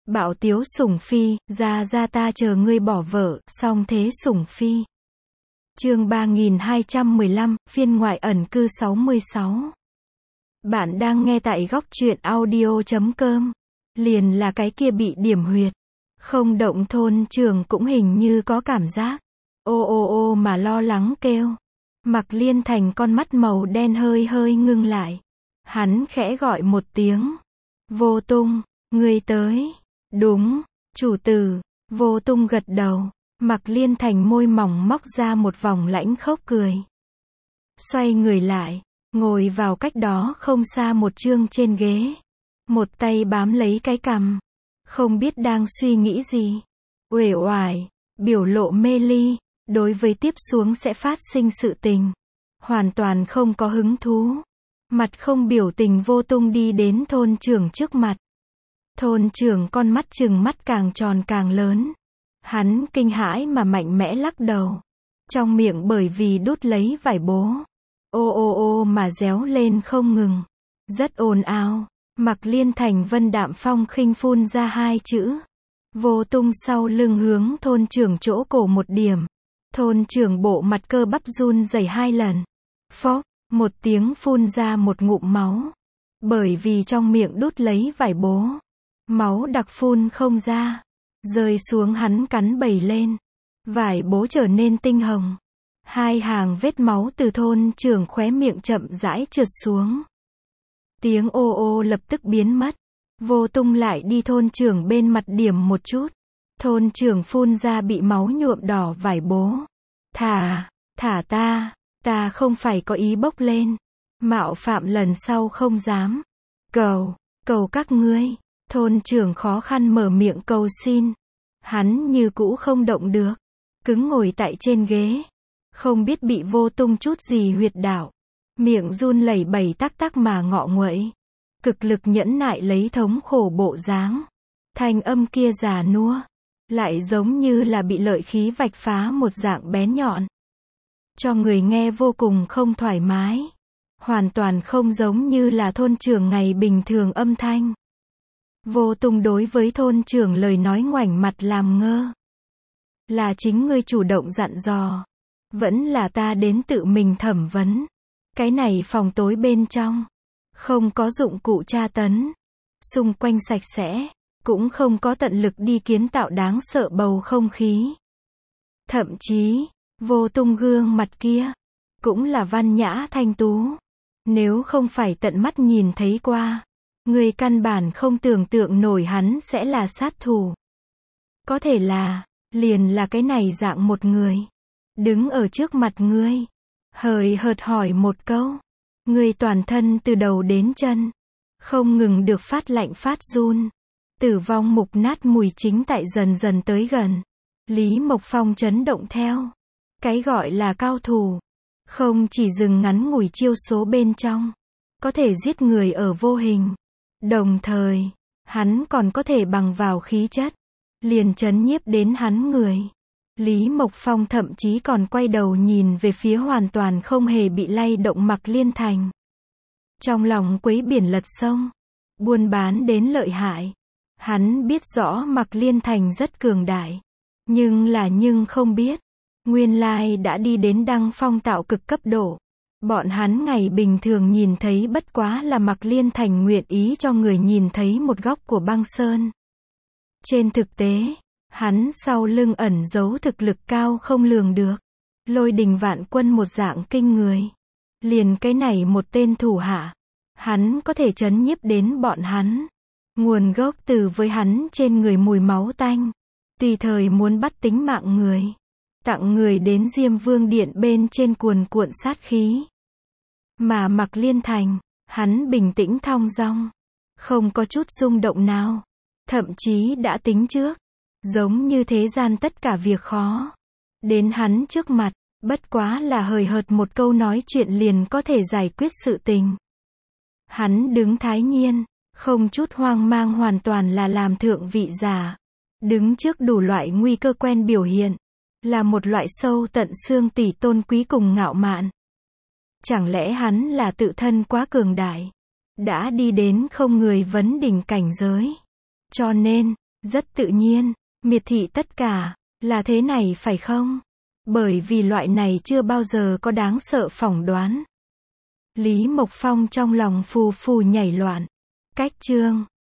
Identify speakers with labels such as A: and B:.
A: Bạo tiếu sủng phi, ra ta chờ ngươi bỏ vợ, song thế sủng phi. Chương 3215, phiên ngoại ẩn cư 66. Bạn đang nghe tại góc truyện audio.com. Liền là cái kia bị điểm huyệt. Không động thôn trưởng cũng hình như có cảm giác. Ô mà lo lắng kêu. Mạc Liên Thành con mắt màu đen hơi hơi ngưng lại. Hắn khẽ gọi một tiếng. Vô Tung, ngươi tới. Đúng, chủ tử. Vô Tung gật đầu. Mạc Liên Thành môi mỏng móc ra một vòng lãnh khốc cười. Xoay người lại, ngồi vào cách đó không xa một chương trên ghế. Một tay bám lấy cái cằm. Không biết đang suy nghĩ gì. Uể oải, biểu lộ mê ly, đối với tiếp xuống sẽ phát sinh sự tình. Hoàn toàn không có hứng thú. Mặt không biểu tình Vô Tung đi đến thôn trưởng trước mặt. Thôn trưởng con mắt trừng mắt càng tròn càng lớn. Hắn kinh hãi mà mạnh mẽ lắc đầu. Trong miệng bởi vì đút lấy vải bố. Ô mà réo lên không ngừng. Rất ồn ào. Mạc Liên Thành vân đạm phong khinh phun ra hai chữ. Vô Tung sau lưng hướng thôn trưởng chỗ cổ một điểm. Thôn trưởng bộ mặt cơ bắp run rẩy hai lần. Phốc, một tiếng phun ra một ngụm máu. Bởi vì trong miệng đút lấy vải bố. Máu đặc phun không ra. Rơi xuống hắn cắn bầy lên. Vải bố trở nên tinh hồng. Hai hàng vết máu từ thôn trưởng khóe miệng chậm rãi trượt xuống. Tiếng ô lập tức biến mất. Vô Tung lại đi thôn trưởng bên mặt điểm một chút. Thôn trưởng phun ra bị máu nhuộm đỏ vải bố. Thả ta không phải có ý bốc lên. Mạo phạm lần sau không dám. Cầu các ngươi. Thôn trưởng khó khăn mở miệng cầu xin. Hắn như cũ không động được. Cứng ngồi tại trên ghế. Không biết bị Vô Tung chút gì huyệt đạo. Miệng run lẩy bẩy tắc mà ngọ nguậy. Cực lực nhẫn nại lấy thống khổ bộ dáng. Thanh âm kia già nua. Lại giống như là bị lợi khí vạch phá một dạng bén nhọn. Cho người nghe vô cùng không thoải mái. Hoàn toàn không giống như là thôn trưởng ngày bình thường âm thanh. Vô Tung đối với thôn trưởng lời nói ngoảnh mặt làm ngơ. Là chính ngươi chủ động dặn dò. Vẫn là ta đến tự mình thẩm vấn. Cái này phòng tối bên trong. Không có dụng cụ tra tấn. Xung quanh sạch sẽ. Cũng không có tận lực đi kiến tạo đáng sợ bầu không khí. Thậm chí, Vô Tung gương mặt kia. Cũng là văn nhã thanh tú. Nếu không phải tận mắt nhìn thấy qua. Người căn bản không tưởng tượng nổi hắn sẽ là sát thủ. Có thể là, liền là cái này dạng một người. Đứng ở trước mặt ngươi. Hời hợt hỏi một câu. Ngươi toàn thân từ đầu đến chân. Không ngừng được phát lạnh phát run. Tử vong mục nát mùi chính tại dần dần tới gần. Lý Mộc Phong chấn động theo. Cái gọi là cao thủ. Không chỉ dừng ngắn ngủi chiêu số bên trong. Có thể giết người ở vô hình. Đồng thời, hắn còn có thể bằng vào khí chất. Liền chấn nhiếp đến hắn người. Lý Mộc Phong thậm chí còn quay đầu nhìn về phía hoàn toàn không hề bị lay động Mạc Liên Thành. Trong lòng quấy biển lật sông. Buôn bán đến lợi hại. Hắn biết rõ Mạc Liên Thành rất cường đại. Nhưng không biết. Nguyên lai đã đi đến đăng phong tạo cực cấp độ. Bọn hắn ngày bình thường nhìn thấy bất quá là Mạc Liên Thành nguyện ý cho người nhìn thấy một góc của băng sơn. Trên thực tế, hắn sau lưng ẩn giấu thực lực cao không lường được. Lôi đình vạn quân một dạng kinh người. Liền cái này một tên thủ hạ. Hắn có thể trấn nhiếp đến bọn hắn. Nguồn gốc từ với hắn trên người mùi máu tanh. Tùy thời muốn bắt tính mạng người. Tặng người đến Diêm Vương Điện bên trên cuồn cuộn sát khí. Mà Mạc Liên Thành, hắn bình tĩnh thong dong. Không có chút rung động nào. Thậm chí đã tính trước. Giống như thế gian tất cả việc khó. Đến hắn trước mặt, bất quá là hời hợt một câu nói chuyện liền có thể giải quyết sự tình. Hắn đứng thái nhiên, không chút hoang mang hoàn toàn là làm thượng vị giả. Đứng trước đủ loại nguy cơ quen biểu hiện. Là một loại sâu tận xương tủy tôn quý cùng ngạo mạn. Chẳng lẽ hắn là tự thân quá cường đại. Đã đi đến không người vấn đỉnh cảnh giới. Cho nên, Rất tự nhiên, miệt thị tất cả, là thế này phải không? Bởi vì loại này chưa bao giờ có đáng sợ phỏng đoán. Lý Mộc Phong trong lòng phù phù nhảy loạn. Cách chương